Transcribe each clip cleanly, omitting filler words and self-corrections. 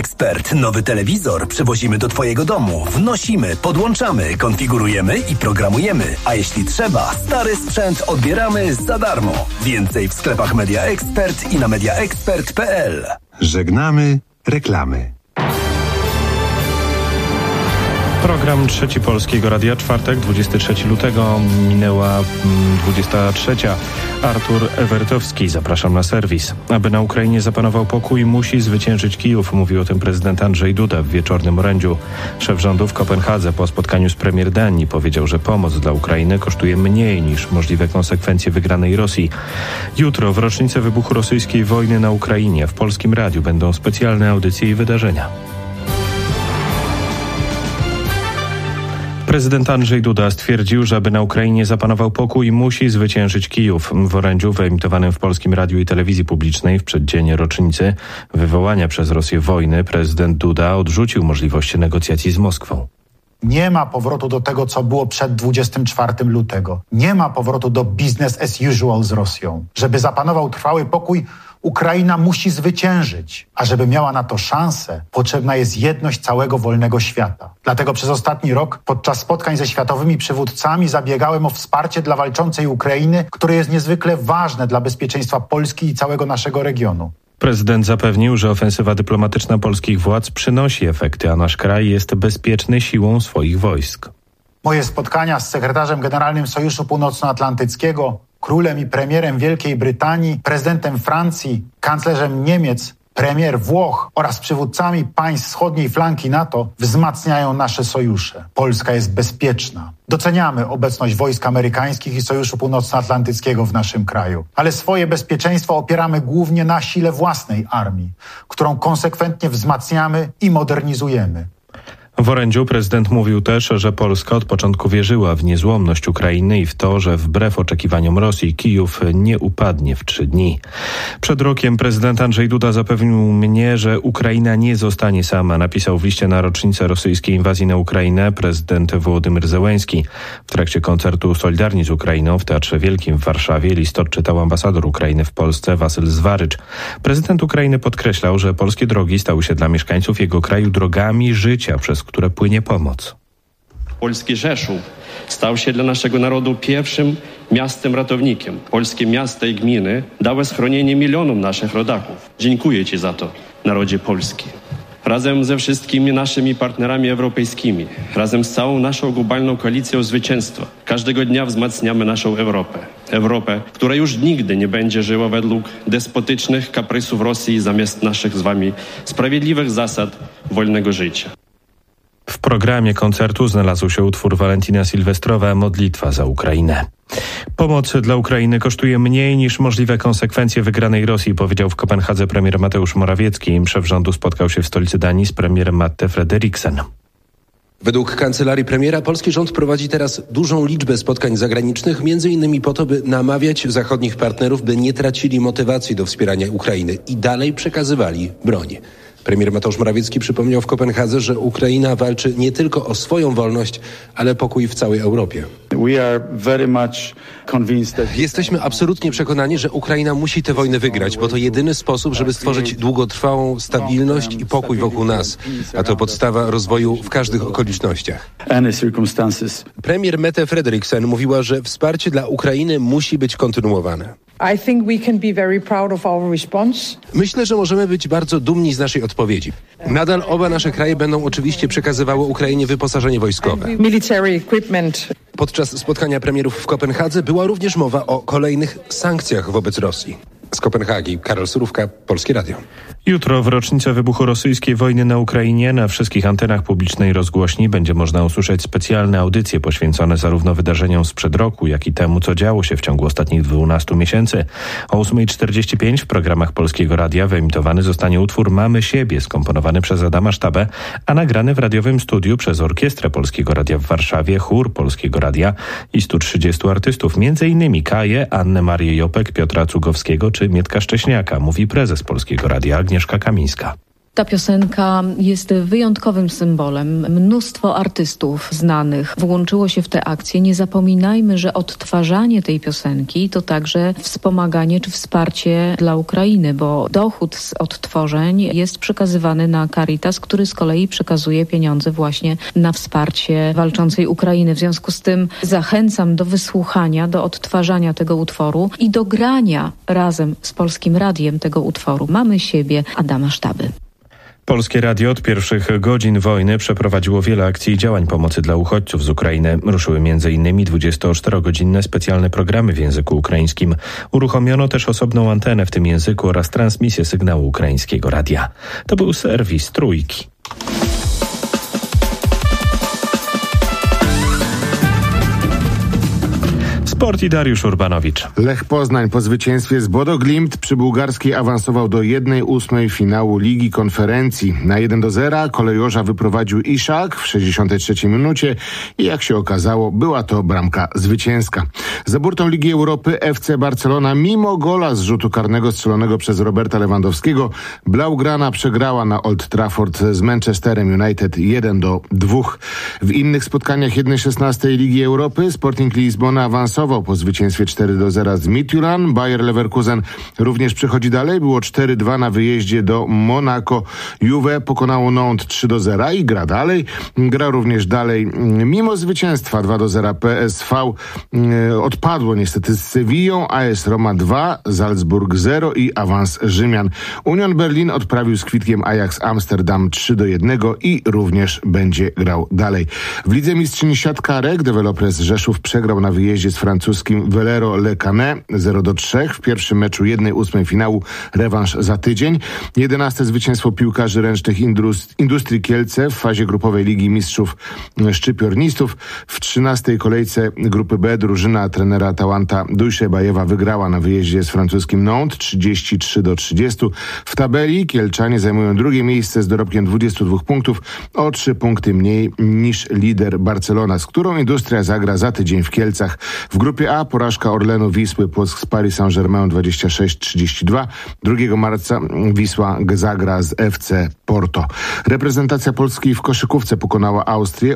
Expert. Nowy telewizor przywozimy do Twojego domu. Wnosimy, podłączamy, konfigurujemy i programujemy. A jeśli trzeba, stary sprzęt odbieramy za darmo. Więcej w sklepach Media Expert i na mediaexpert.pl. Żegnamy reklamy. Program Trzeci Polskiego Radia, czwartek, 23 lutego, minęła 23. Artur Ewertowski, zapraszam na serwis. Aby na Ukrainie zapanował pokój, musi zwyciężyć Kijów, mówił o tym prezydent Andrzej Duda w wieczornym orędziu. Szef rządu w Kopenhadze po spotkaniu z premier Danii powiedział, że pomoc dla Ukrainy kosztuje mniej niż możliwe konsekwencje wygranej Rosji. Jutro, w rocznicę wybuchu rosyjskiej wojny na Ukrainie, w Polskim Radiu będą specjalne audycje i wydarzenia. Prezydent Andrzej Duda stwierdził, że aby na Ukrainie zapanował pokój, musi zwyciężyć Kijów. W orędziu wyemitowanym w Polskim Radiu i Telewizji Publicznej w przeddzień rocznicy wywołania przez Rosję wojny prezydent Duda odrzucił możliwości negocjacji z Moskwą. Nie ma powrotu do tego, co było przed 24 lutego. Nie ma powrotu do business as usual z Rosją. Żeby zapanował trwały pokój, Ukraina musi zwyciężyć, a żeby miała na to szansę, potrzebna jest jedność całego wolnego świata. Dlatego przez ostatni rok podczas spotkań ze światowymi przywódcami zabiegałem o wsparcie dla walczącej Ukrainy, które jest niezwykle ważne dla bezpieczeństwa Polski i całego naszego regionu. Prezydent zapewnił, że ofensywa dyplomatyczna polskich władz przynosi efekty, a nasz kraj jest bezpieczny siłą swoich wojsk. Moje spotkania z sekretarzem generalnym Sojuszu Północnoatlantyckiego, królem i premierem Wielkiej Brytanii, prezydentem Francji, kanclerzem Niemiec, premier Włoch oraz przywódcami państw wschodniej flanki NATO wzmacniają nasze sojusze. Polska jest bezpieczna. Doceniamy obecność wojsk amerykańskich i Sojuszu Północnoatlantyckiego w naszym kraju, ale swoje bezpieczeństwo opieramy głównie na sile własnej armii, którą konsekwentnie wzmacniamy i modernizujemy. W orędziu prezydent mówił też, że Polska od początku wierzyła w niezłomność Ukrainy i w to, że wbrew oczekiwaniom Rosji Kijów nie upadnie w 3 dni. Przed rokiem prezydent Andrzej Duda zapewnił mnie, że Ukraina nie zostanie sama. Napisał w liście na rocznicę rosyjskiej inwazji na Ukrainę prezydent Wołodymyr Zełenski. W trakcie koncertu Solidarni z Ukrainą w Teatrze Wielkim w Warszawie list odczytał ambasador Ukrainy w Polsce Wasyl Zwarycz. Prezydent Ukrainy podkreślał, że polskie drogi stały się dla mieszkańców jego kraju drogami życia, przez które płynie pomoc. Polski Rzeszów stał się dla naszego narodu pierwszym miastem ratownikiem. Polskie miasta i gminy dały schronienie milionom naszych rodaków. Dziękuję Ci za to, narodzie polski. Razem ze wszystkimi naszymi partnerami europejskimi, razem z całą naszą globalną koalicją zwycięstwa, każdego dnia wzmacniamy naszą Europę. Europę, która już nigdy nie będzie żyła według despotycznych kaprysów Rosji zamiast naszych z Wami sprawiedliwych zasad wolnego życia. W programie koncertu znalazł się utwór Walentina Sylwestrowa „Modlitwa za Ukrainę”. Pomoc dla Ukrainy kosztuje mniej niż możliwe konsekwencje wygranej Rosji, powiedział w Kopenhadze premier Mateusz Morawiecki. Szef rządu spotkał się w stolicy Danii z premierem Mette Frederiksen. Według kancelarii premiera polski rząd prowadzi teraz dużą liczbę spotkań zagranicznych, między innymi po to, by namawiać zachodnich partnerów, by nie tracili motywacji do wspierania Ukrainy i dalej przekazywali broń. Premier Mateusz Morawiecki przypomniał w Kopenhadze, że Ukraina walczy nie tylko o swoją wolność, ale pokój w całej Europie. Jesteśmy absolutnie przekonani, że Ukraina musi tę wojnę wygrać, bo to jedyny sposób, żeby stworzyć długotrwałą stabilność i pokój wokół nas, a to podstawa rozwoju w każdych okolicznościach. Premier Mette Frederiksen mówiła, że wsparcie dla Ukrainy musi być kontynuowane. Myślę, że możemy być bardzo dumni z naszej odpowiedzi. Nadal oba nasze kraje będą oczywiście przekazywały Ukrainie wyposażenie wojskowe. Podczas spotkania premierów w Kopenhadze była również mowa o kolejnych sankcjach wobec Rosji. Z Kopenhagi Karol Surówka, Polskie Radio. Jutro w rocznicę wybuchu rosyjskiej wojny na Ukrainie na wszystkich antenach publicznej rozgłośni będzie można usłyszeć specjalne audycje poświęcone zarówno wydarzeniom sprzed roku, jak i temu, co działo się w ciągu ostatnich 12 miesięcy. O 8:45 w programach Polskiego Radia wyemitowany zostanie utwór Mamy siebie, skomponowany przez Adama Sztabę, a nagrany w radiowym studiu przez Orkiestrę Polskiego Radia w Warszawie, chór Polskiego Radia i 130 artystów, m.in. Kaję, Annę Marię Jopek, Piotra Cugowskiego czy Mietka Szcześniaka, mówi prezes Polskiego Radia Agnieszka Kamińska. Ta piosenka jest wyjątkowym symbolem. Mnóstwo artystów znanych włączyło się w tę akcję. Nie zapominajmy, że odtwarzanie tej piosenki to także wspomaganie czy wsparcie dla Ukrainy, bo dochód z odtworzeń jest przekazywany na Caritas, który z kolei przekazuje pieniądze właśnie na wsparcie walczącej Ukrainy. W związku z tym zachęcam do wysłuchania, do odtwarzania tego utworu i do grania razem z Polskim Radiem tego utworu Mamy siebie Adama Sztaby. Polskie Radio od pierwszych godzin wojny przeprowadziło wiele akcji i działań pomocy dla uchodźców z Ukrainy. Ruszyły m.in. 24-godzinne specjalne programy w języku ukraińskim. Uruchomiono też osobną antenę w tym języku oraz transmisję sygnału ukraińskiego radia. To był serwis Trójki. Sport i Dariusz Urbanowicz. Lech Poznań po zwycięstwie z Bodo Glimt przy bułgarskiej awansował do 1/8 finału Ligi Konferencji. Na 1-0 kolejorza wyprowadził Iszak w 63 minucie i jak się okazało, była to bramka zwycięska. Za burtą Ligi Europy FC Barcelona mimo gola z rzutu karnego strzelonego przez Roberta Lewandowskiego Blaugrana przegrała na Old Trafford z Manchesterem United 1-2. W innych spotkaniach 1/16 Ligi Europy Sporting Lizbona awansował po zwycięstwie 4-0 z Midtjylland. Bayer Leverkusen również przechodzi dalej. Było 4-2 na wyjeździe do Monaco. Juve pokonało Nantes 3-0 i gra dalej. Gra również dalej mimo zwycięstwa 2-0 PSV. Odpadło niestety z Sewillą. AS Roma 2, Salzburg 0 i awans Rzymian. Union Berlin odprawił z kwitkiem Ajax Amsterdam 3-1 i również będzie grał dalej. W Lidze Mistrzyni Siatkarek Developers Rzeszów przegrał na wyjeździe z francuskim Velero Le Canet 0-3 w pierwszym meczu 1/8 finału, rewanż za tydzień. 11. zwycięstwo piłkarzy ręcznych Industrii Kielce w fazie grupowej Ligi Mistrzów Szczypiornistów. W 13. kolejce grupy B drużyna trenera Tałanta Dujszebajewa wygrała na wyjeździe z francuskim Nantes 33-30. W tabeli Kielczanie zajmują drugie miejsce z dorobkiem 22 punktów, o 3 punkty mniej niż lider Barcelona, z którą Industria zagra za tydzień w Kielcach. W grupie A porażka Orlenu Wisły Płock z Paris Saint-Germain 26-32. 2 marca Wisła zagra z FC Porto. Reprezentacja Polski w koszykówce pokonała Austrię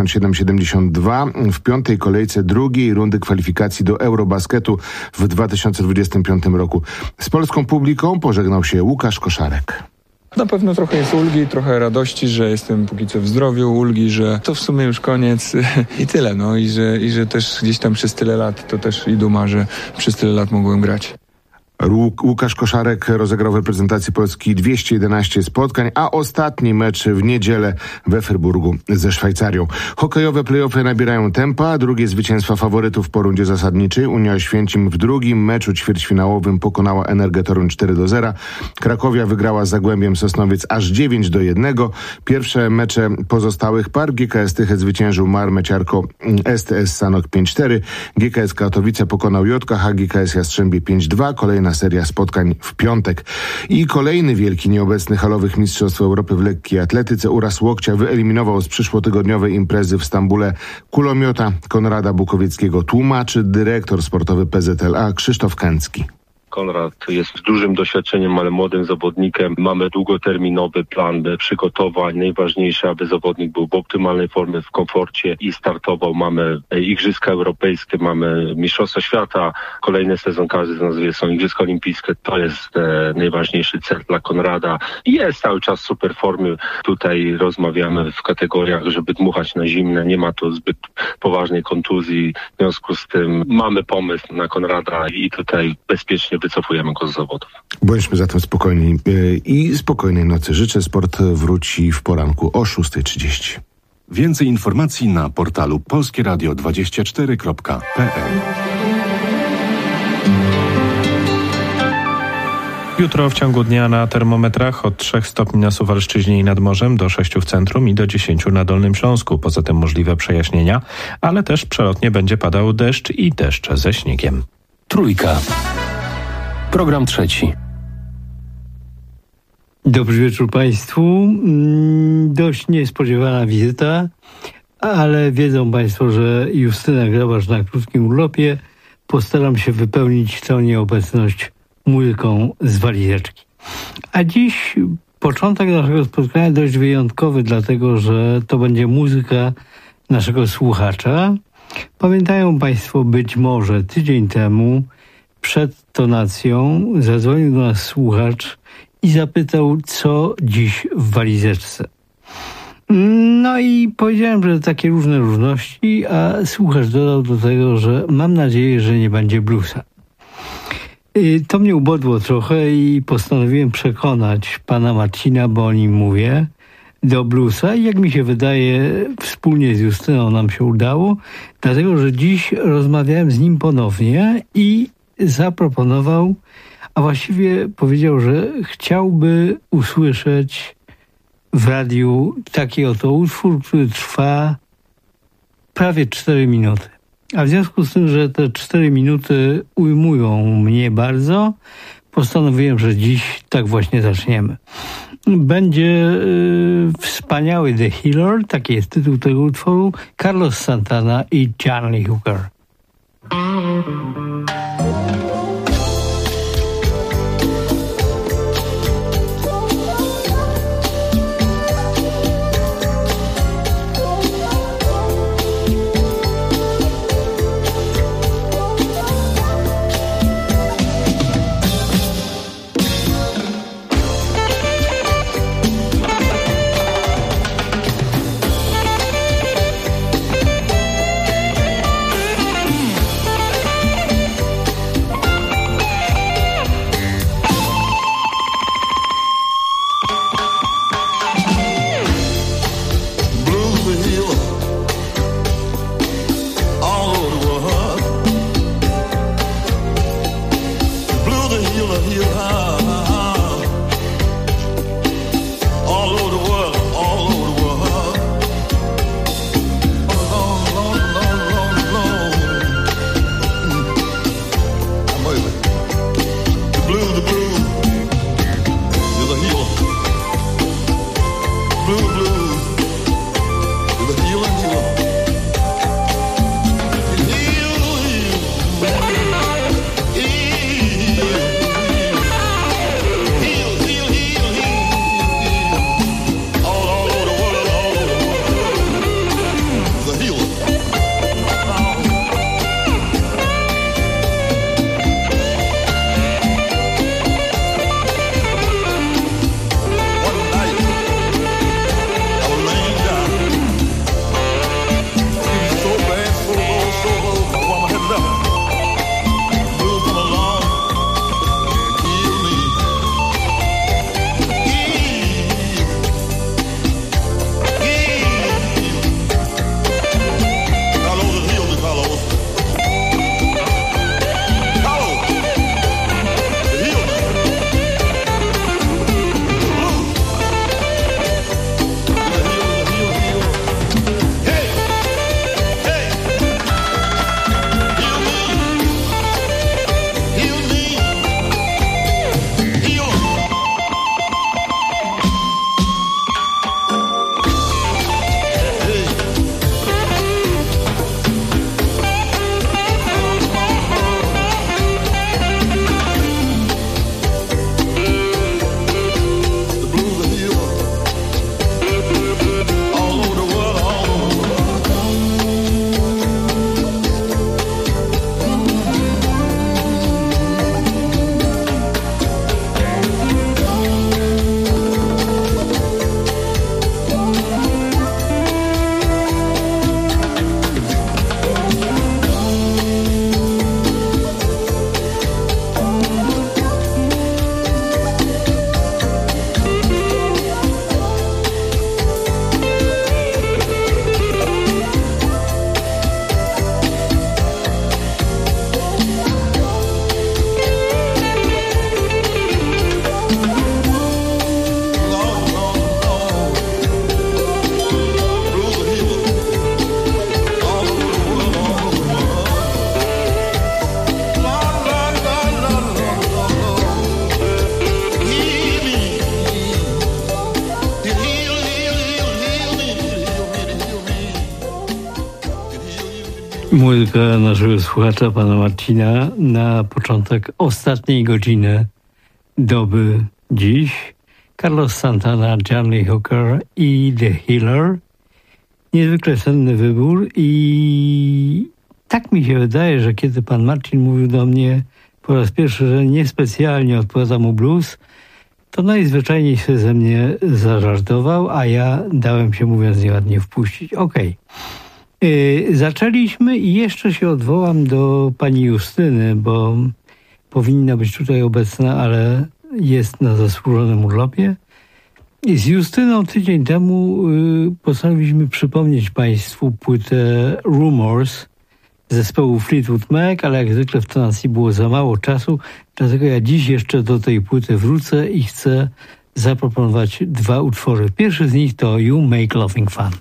87-72 w 5. kolejce drugiej rundy kwalifikacji do Eurobasketu w 2025 roku. Z polską publiką pożegnał się Łukasz Koszarek. Na pewno trochę jest ulgi, trochę radości, że jestem póki co w zdrowiu, ulgi, że to w sumie już koniec i tyle, no i że też gdzieś tam przez tyle lat, to też i duma, że przez tyle lat mogłem grać. Łukasz Koszarek rozegrał w reprezentacji Polski 211 spotkań, a ostatni mecz w niedzielę we Fryburgu ze Szwajcarią. Hokejowe play-offy nabierają tempa. Drugie zwycięstwa faworytów po rundzie zasadniczej. Unia Oświęcim w drugim meczu ćwierćfinałowym pokonała Energę Toruń 4-0. Krakowia wygrała z Zagłębiem Sosnowiec aż 9-1. Pierwsze mecze pozostałych par. GKS Tychy zwyciężył Marmę Ciarko STS Sanok 5-4. GKS Katowice pokonał JKH GKS Jastrzębie 5-2. Kolejna seria spotkań w piątek. I kolejny wielki nieobecny halowych Mistrzostw Europy w lekkiej atletyce uraz łokcia wyeliminował z przyszłotygodniowej imprezy w Stambule kulomiota Konrada Bukowieckiego. Tłumaczy dyrektor sportowy PZLA Krzysztof Kęcki. Konrad jest dużym doświadczeniem, ale młodym zawodnikiem. Mamy długoterminowy plan przygotowań. Najważniejsze, aby zawodnik był w optymalnej formie, w komforcie i startował. Mamy Igrzyska Europejskie, mamy Mistrzostwa Świata. Kolejny sezon, każdy z nas wie, są Igrzyska Olimpijskie. To jest najważniejszy cel dla Konrada. Jest cały czas w super formie. Tutaj rozmawiamy w kategoriach, żeby dmuchać na zimne. Nie ma tu zbyt poważnej kontuzji. W związku z tym mamy pomysł na Konrada i tutaj bezpiecznie wycofujemy go z zawodów. Bądźmy zatem spokojni i spokojnej nocy życzę. Sport wróci w poranku o 6:30. Więcej informacji na portalu polskieradio24.pl. Jutro w ciągu dnia na termometrach od 3 stopni na Suwalszczyźnie i nad morzem do 6 w centrum i do 10 na Dolnym Śląsku. Poza tym możliwe przejaśnienia, ale też przelotnie będzie padał deszcz i deszcz ze śniegiem. Trójka. Program trzeci. Dobry wieczór Państwu. Dość niespodziewana wizyta, ale wiedzą Państwo, że Justyna Grabarz na krótkim urlopie. Postaram się wypełnić tę nieobecność muzyką z walizeczki. A dziś Początek naszego spotkania dość wyjątkowy, dlatego że to będzie muzyka naszego słuchacza. Pamiętają Państwo, być może tydzień temu przed tonacją zadzwonił do nas słuchacz i zapytał, co dziś w walizeczce. No i powiedziałem, że takie różne różności, a słuchacz dodał do tego, że mam nadzieję, że nie będzie bluesa. To mnie ubodło trochę i postanowiłem przekonać pana Marcina, bo o nim mówię, do bluesa i jak mi się wydaje, wspólnie z Justyną nam się udało, dlatego że dziś rozmawiałem z nim ponownie i zaproponował, a właściwie powiedział, że chciałby usłyszeć w radiu taki oto utwór, który trwa prawie 4 minuty. A w związku z tym, że te 4 minuty ujmują mnie bardzo, postanowiłem, że dziś tak właśnie zaczniemy. Będzie wspaniały The Healer, taki jest tytuł tego utworu, Carlos Santana i John Lee Hooker. Muzyka naszego słuchacza, pana Marcina, na początek ostatniej godziny doby dziś. Carlos Santana, John Lee Hooker i The Healer. Niezwykle cenny wybór i tak mi się wydaje, że kiedy pan Marcin mówił do mnie po raz pierwszy, że niespecjalnie odpowiada mu blues, to najzwyczajniej się ze mnie zażartował, a ja dałem się, mówiąc nieładnie, wpuścić. Okej. Zaczęliśmy i jeszcze się odwołam do pani Justyny, bo powinna być tutaj obecna, ale jest na zasłużonym urlopie. I z Justyną tydzień temu postanowiliśmy przypomnieć państwu płytę Rumors zespołu Fleetwood Mac, ale jak zwykle w tonacji było za mało czasu, dlatego ja dziś jeszcze do tej płyty wrócę i chcę zaproponować 2 utwory. Pierwszy z nich to You Make Loving Fun.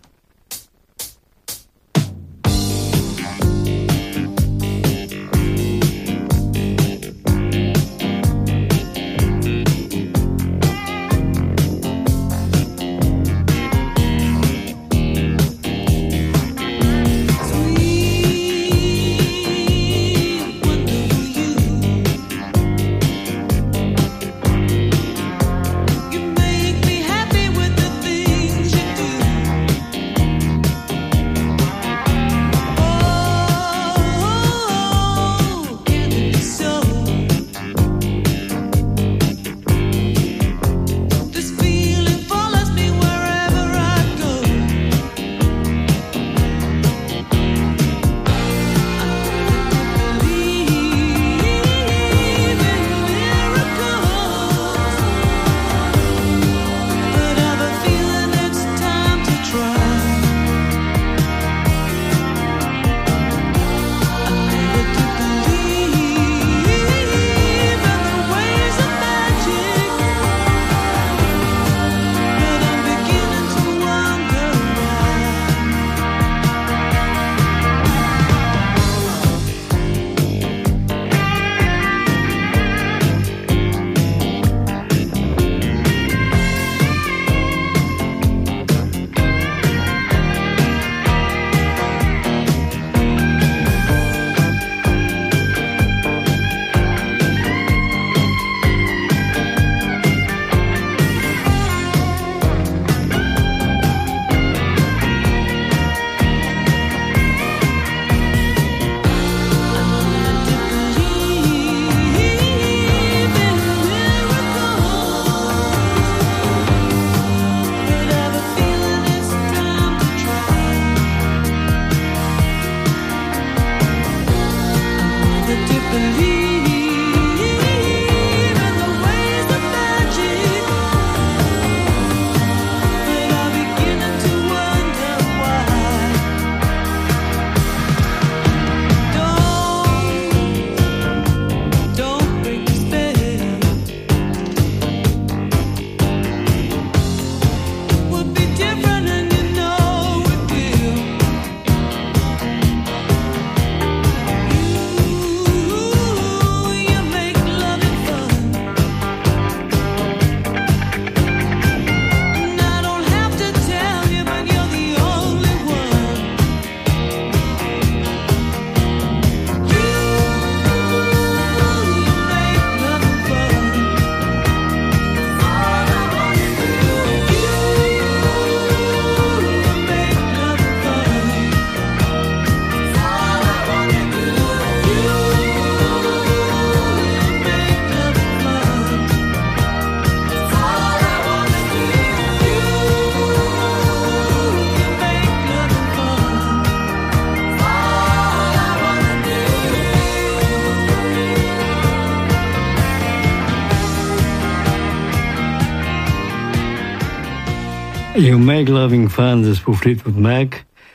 You Make Loving Fun, zespół Fleetwood Mac,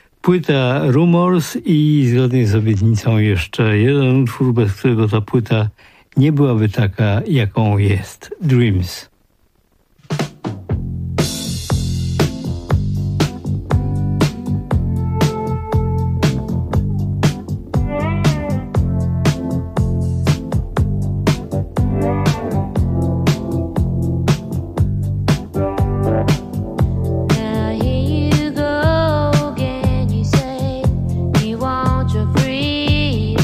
płyta Rumors i zgodnie z obietnicą jeszcze jeden utwór, bez którego ta płyta nie byłaby taka, jaką jest. Dreams.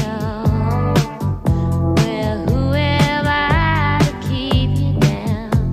Whoever to keep you down.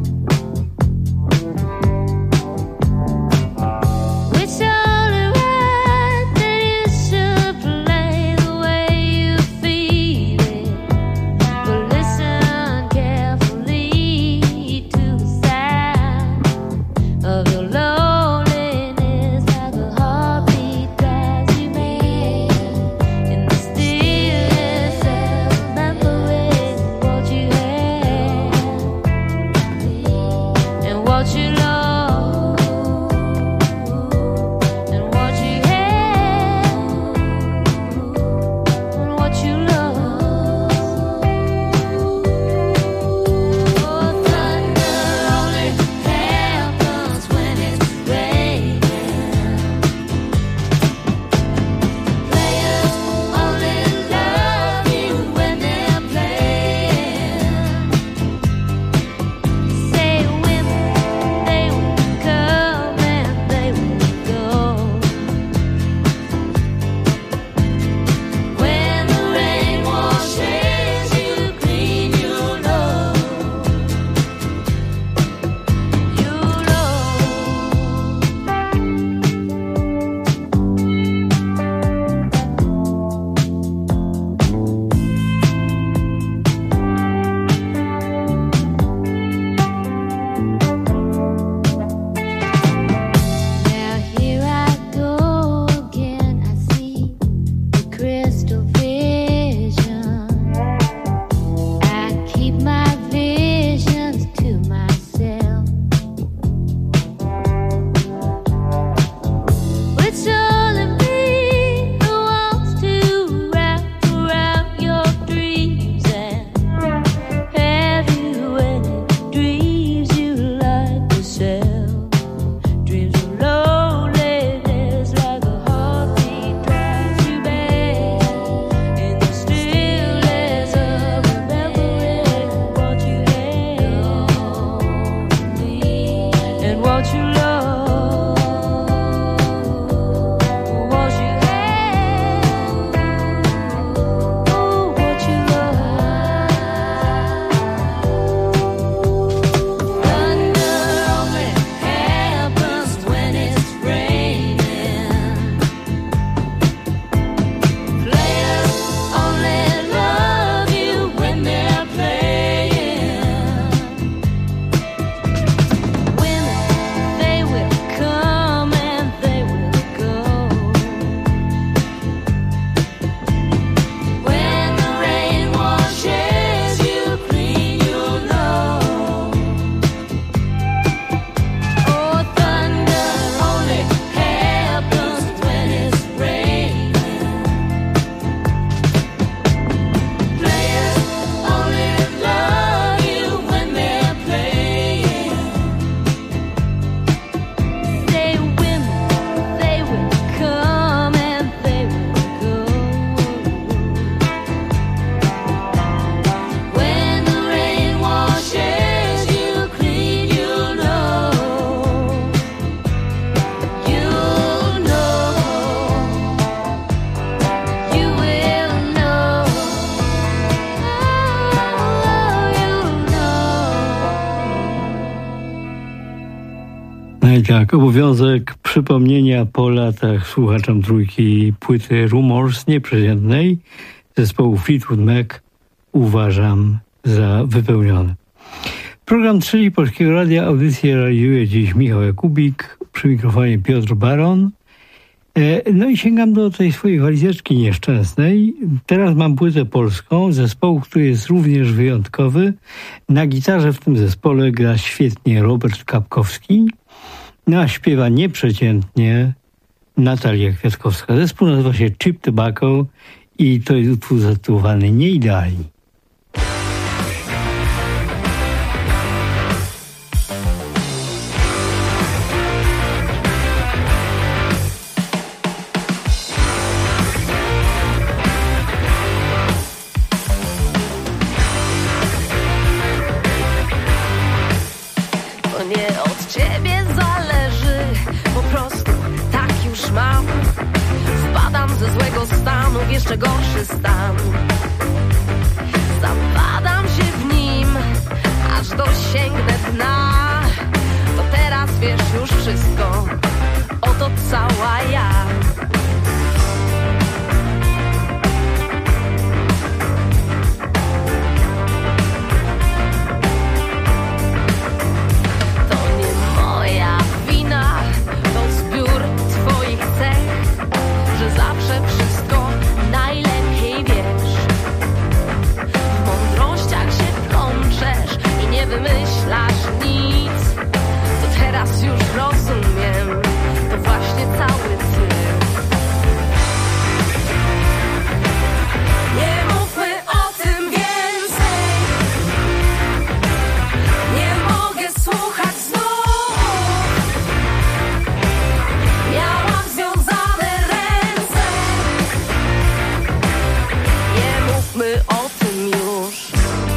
tak, obowiązek przypomnienia po latach słuchaczom trójki płyty Rumors Nieprzeciętnej zespołu Fleetwood Mac uważam za wypełniony. Program Trzeci Polskiego Radia, audycję realizuje dziś Michał Jakubik, przy mikrofonie Piotr Baron. No i sięgam do tej swojej walizeczki nieszczęsnej. Teraz mam płytę polską, zespołu, który jest również wyjątkowy. Na gitarze w tym zespole gra świetnie Robert Kapkowski, no a śpiewa nieprzeciętnie Natalia Kwiatkowska. Zespół nazywa się Cheap Tobacco i to jest utwór zatytułowany Nieidealni. Jeszcze gorszy stan. Zapadam się w nim, aż dosięgnę dna. To teraz wiesz już wszystko, oto cała ja. To nie moja wina, to zbiór twoich cech, że zawsze wszystko najlepiej wiesz. W mądrościach się plączesz i nie wymyślasz nic. To teraz już rozumiem, to właśnie cały ty. Nie mówmy o tym więcej. Nie mogę słuchać znów. Miałam związane ręce. Nie mówmy o tym już.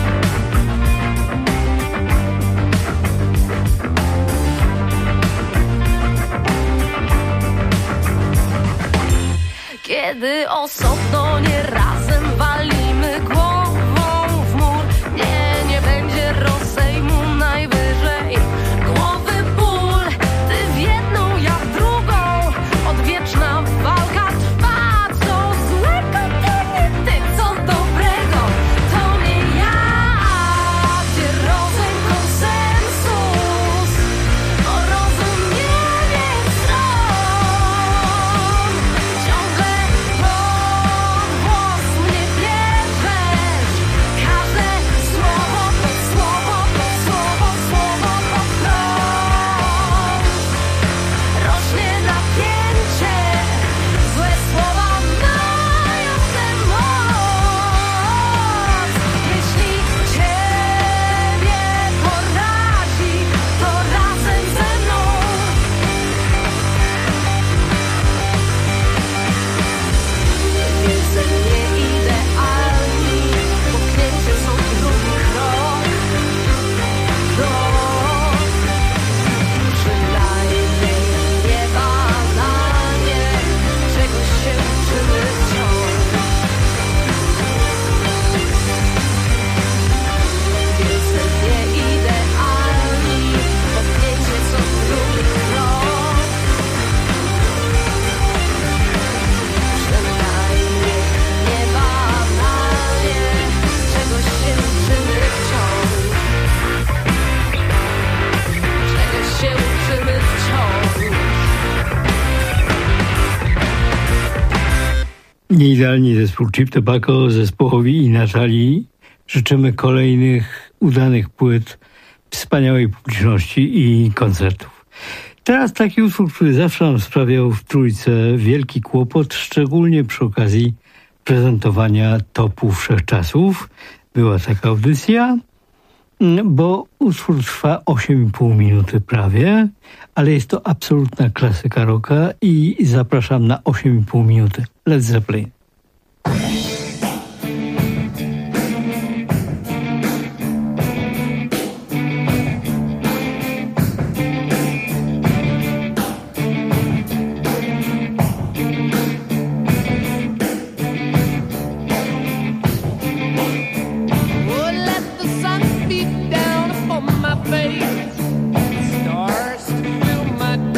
Kiedy osobno, nie razem walimy głową w mur. Nie będzie rozejmu, najwyżej głowy ból. Ty w jedną, ja w drugą, odwieczna walka trwa. Co złego to nie ty, co dobrego to nie ja. Gdzie rozum, konsensus, porozumienie stron. Ciągle pod głos mnie bierzesz. Każde słowo pod słowo, pod słowo, słowo pod prąd. Rośnie napięcie, złe słowa mają tę moc. Jeśli ciebie porazi, to razem ze mną. Niewielce nieidealni, potknięcie są drugi krok. Przynajmniej nie banalnie, czegoś się uczymy wciąż. Niewielce nieidealni, potknięcie są drugi krok. Przynajmniej nie banalnie, czegoś się uczymy wciąż. Czegoś się uczymy wciąż. Nieidealni zespół Cheap Tobacco, zespołowi i Natalii życzymy kolejnych udanych płyt, wspaniałej publiczności i koncertów. Teraz taki utwór, który zawsze nam sprawiał w trójce wielki kłopot, szczególnie przy okazji prezentowania topu wszechczasów. Była taka audycja, bo utwór trwa 8,5 minuty prawie, ale jest to absolutna klasyka rocka i zapraszam na 8,5 minuty. Led Zeppelin. My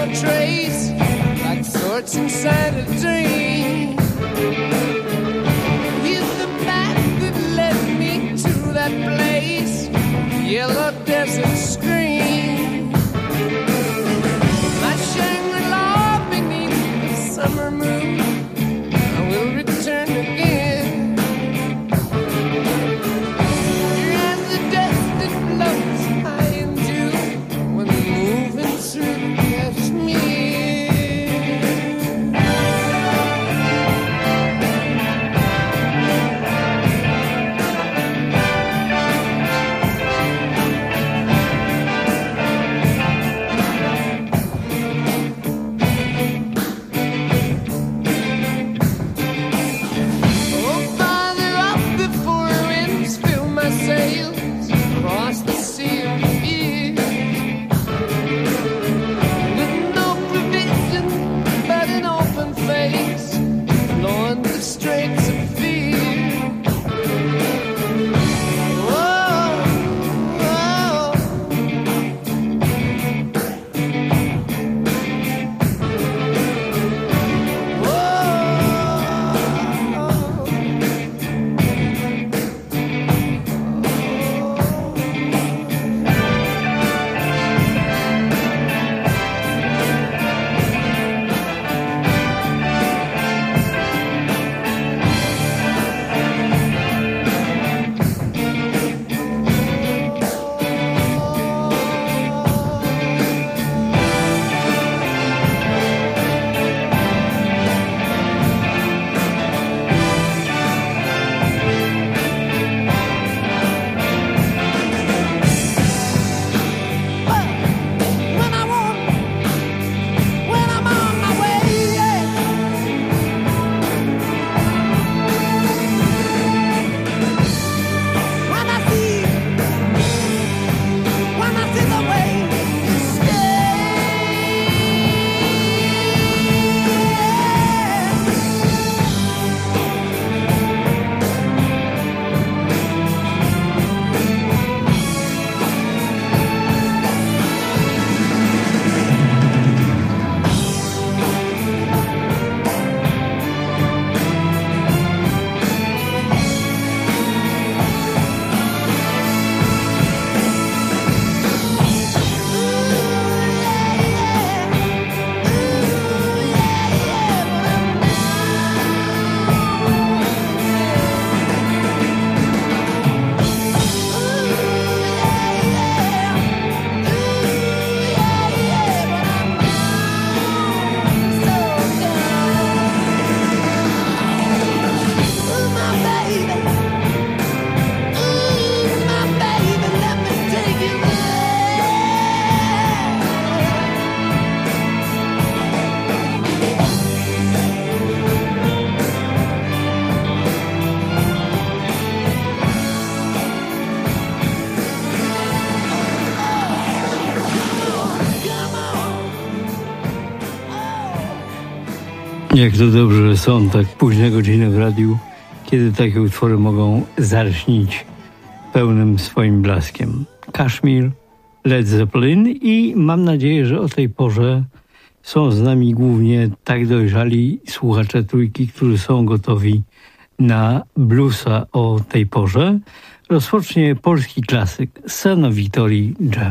a trace, like thoughts inside a dream. He's the path that led me to that place, yellow desert screen. My Shangri-La beneath the summer moon, I will return again. You're as the dust that floats high into when moving through Kashmir. Jak to dobrze, że są tak późne godziny w radiu, kiedy takie utwory mogą zarśnić pełnym swoim blaskiem. Kashmir, Led Zeppelin i mam nadzieję, że o tej porze są z nami głównie tak dojrzali słuchacze Trójki, którzy są gotowi na bluesa o tej porze. Rozpocznie polski klasyk Scena Wiktorii Dżem.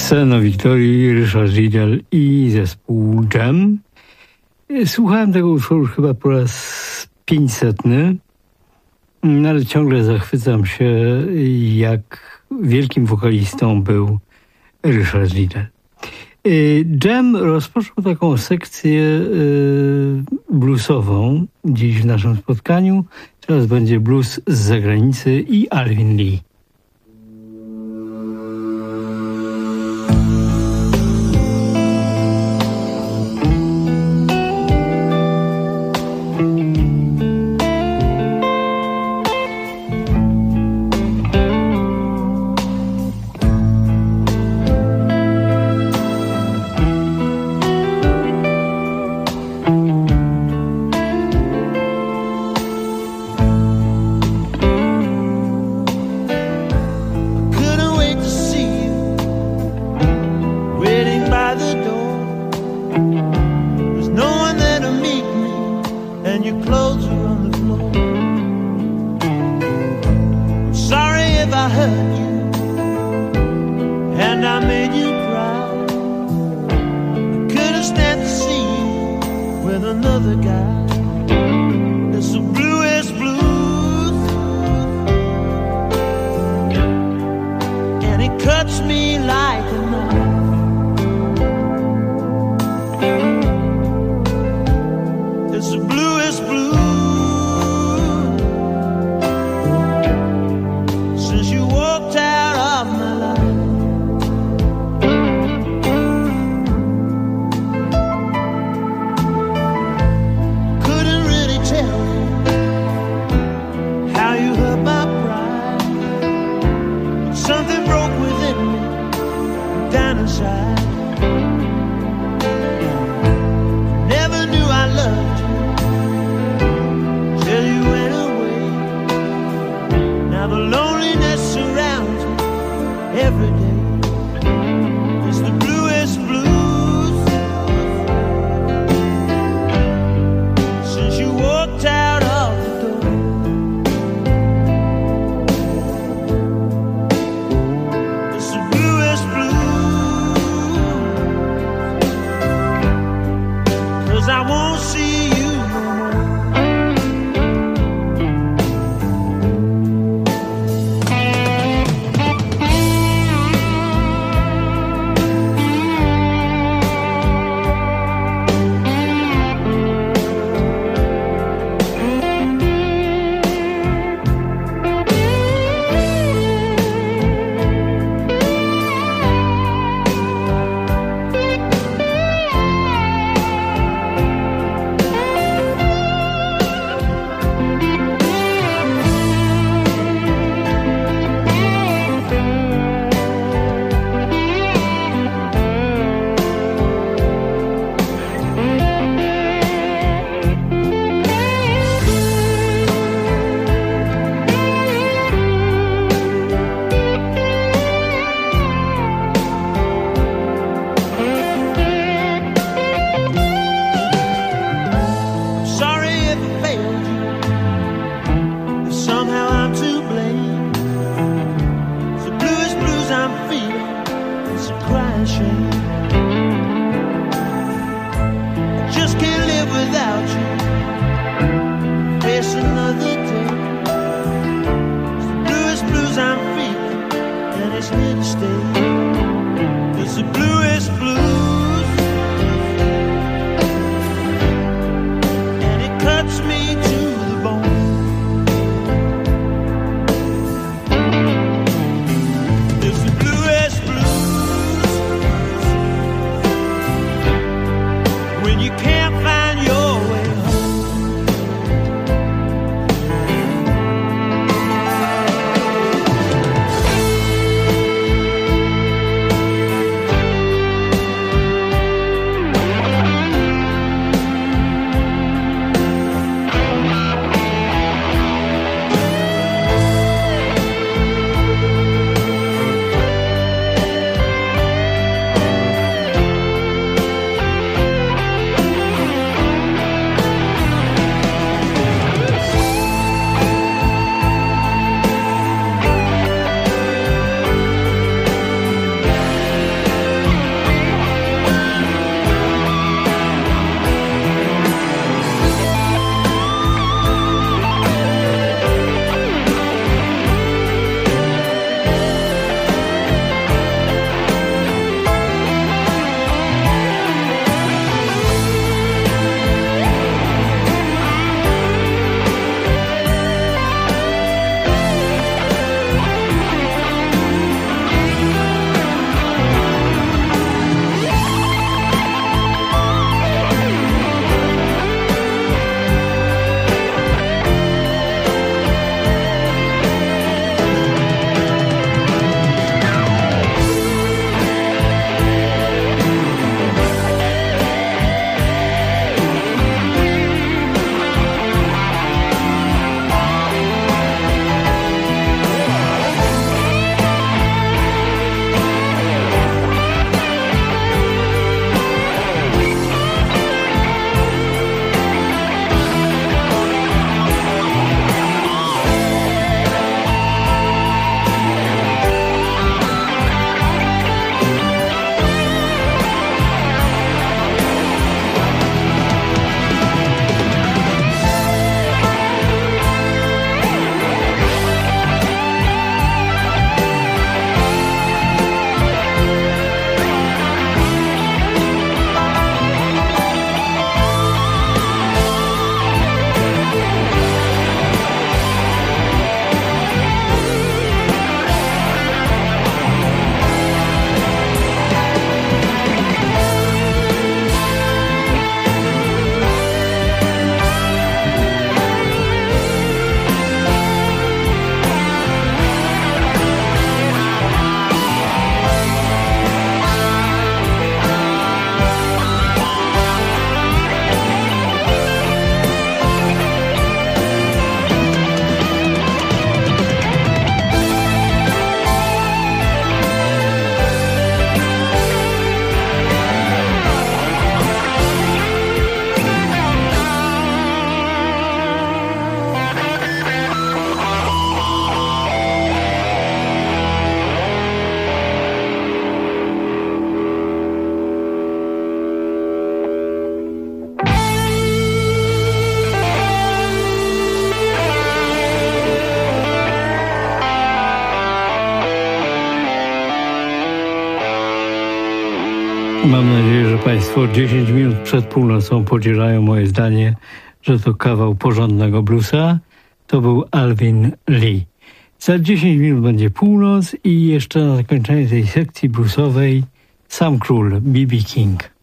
Scena Wiktorii, Ryszard Riedel i zespół Jam. Słuchałem tego utworu chyba po raz 500, ale ciągle zachwycam się, jak wielkim wokalistą był Ryszard Riedel. Jam rozpoczął taką sekcję bluesową dziś w naszym spotkaniu. Teraz będzie blues z zagranicy i Alvin Lee. Państwo 10 minut przed północą podzielają moje zdanie, że to kawał porządnego bluesa. To był Alvin Lee. Za 10 minut będzie północ i jeszcze na zakończenie tej sekcji bluesowej Sam Król, B.B. King.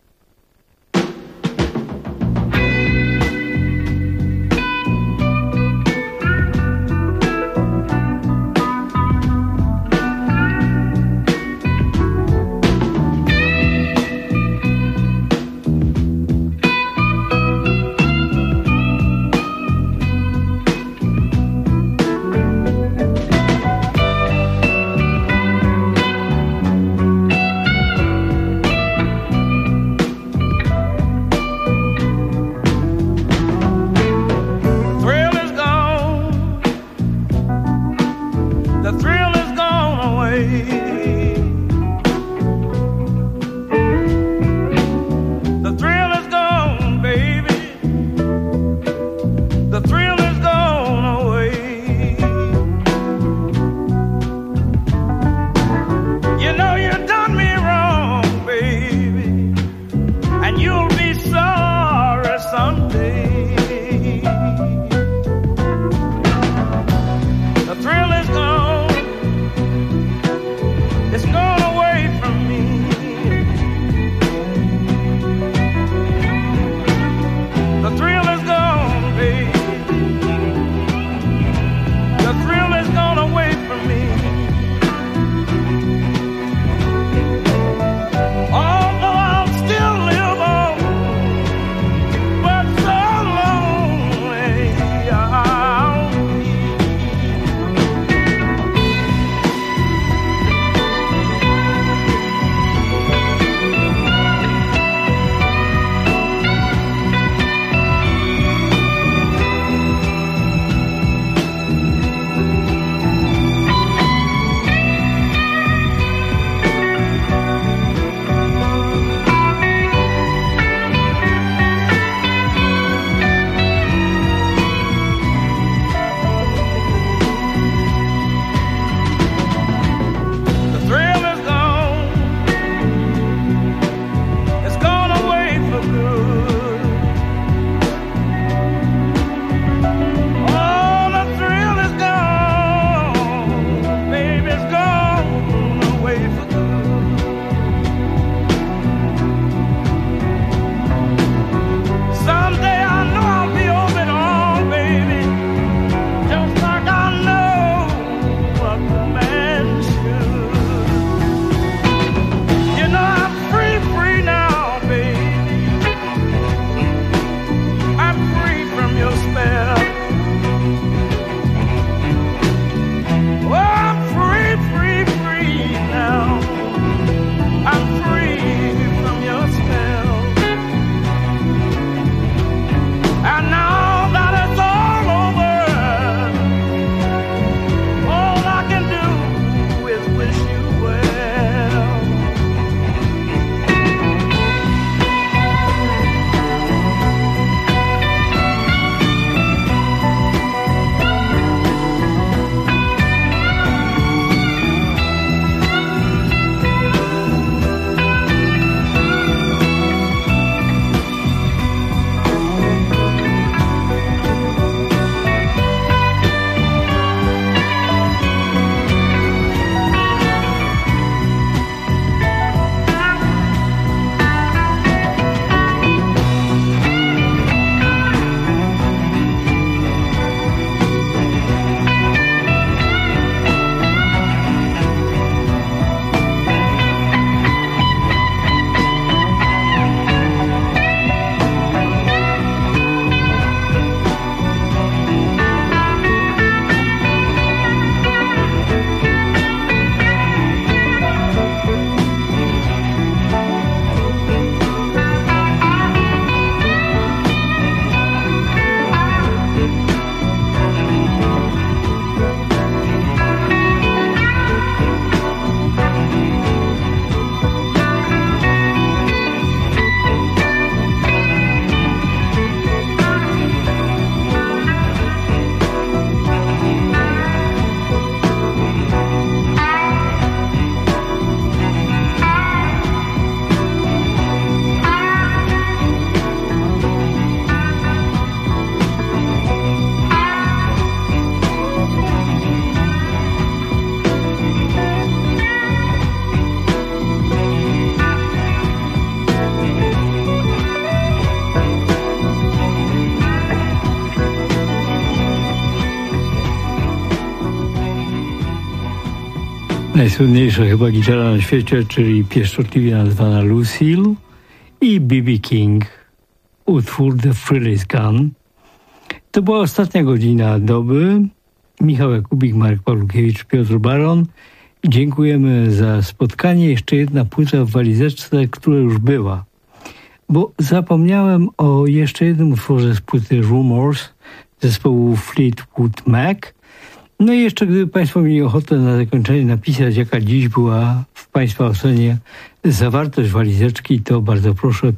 Najsłynniejsza chyba gitara na świecie, czyli pieszczotliwie nazwana Lucille, i B.B. King, utwór The Thrill Is Gone. To była ostatnia godzina doby. Michał Jakubik, Marek Pawlukiewicz, Piotr Baron. Dziękujemy za spotkanie. Jeszcze jedna płyta w walizeczce, która już była. Bo zapomniałem o jeszcze jednym utworze z płyty Rumors zespołu Fleetwood Mac. No i jeszcze, gdyby Państwo mieli ochotę na zakończenie napisać, jaka dziś była w Państwa ocenie zawartość walizeczki, to bardzo proszę,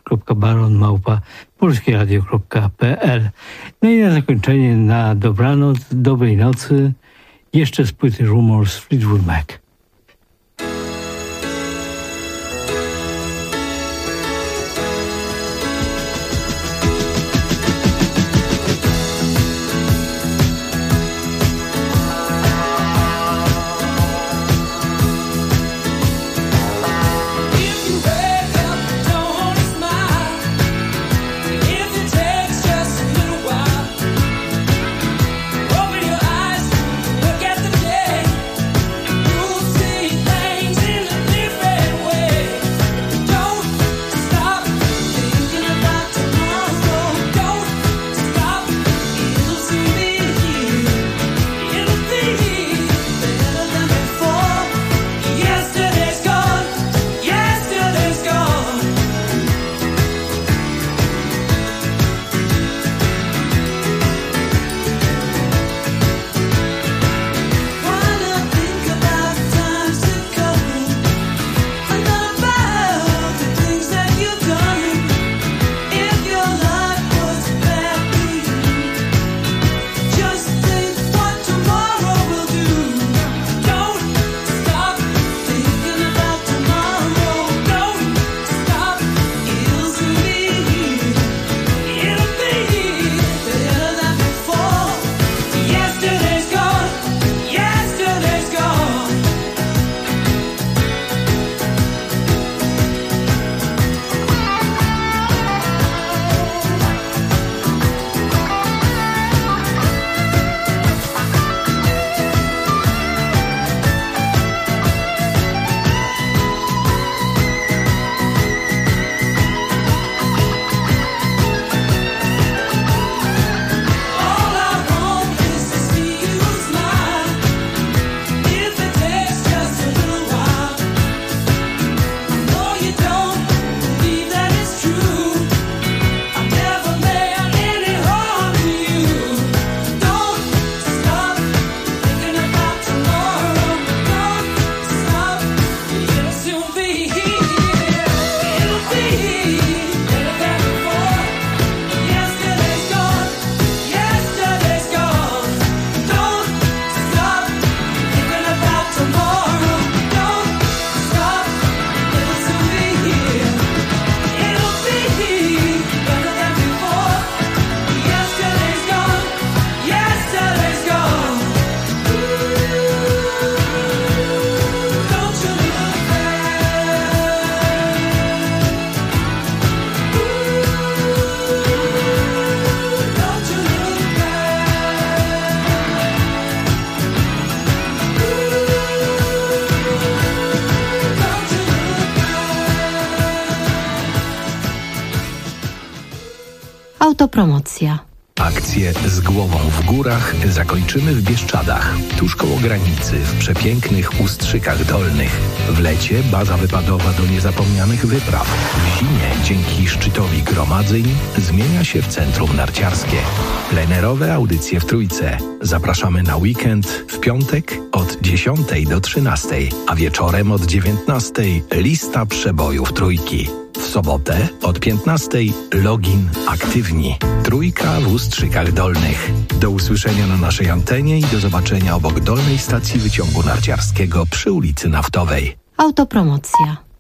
piotr.baron@polskieradio.pl. No i na zakończenie, na dobranoc, dobrej nocy, jeszcze z płyty Rumors Fleetwood Mac. Autopromocja. Akcje z głową w górach zakończymy w Bieszczadach, tuż koło granicy, w przepięknych Ustrzykach Dolnych. W lecie baza wypadowa do niezapomnianych wypraw. W zimie dzięki szczytowi gromadzeń zmienia się w centrum narciarskie. Plenerowe audycje w Trójce. Zapraszamy na weekend w piątek od 10 do 13, a wieczorem od 19 lista przebojów Trójki. W sobotę od 15 login aktywni. Trójka w Ustrzykach Dolnych. Do usłyszenia na naszej antenie i do zobaczenia obok dolnej stacji wyciągu narciarskiego przy ulicy Naftowej. Autopromocja.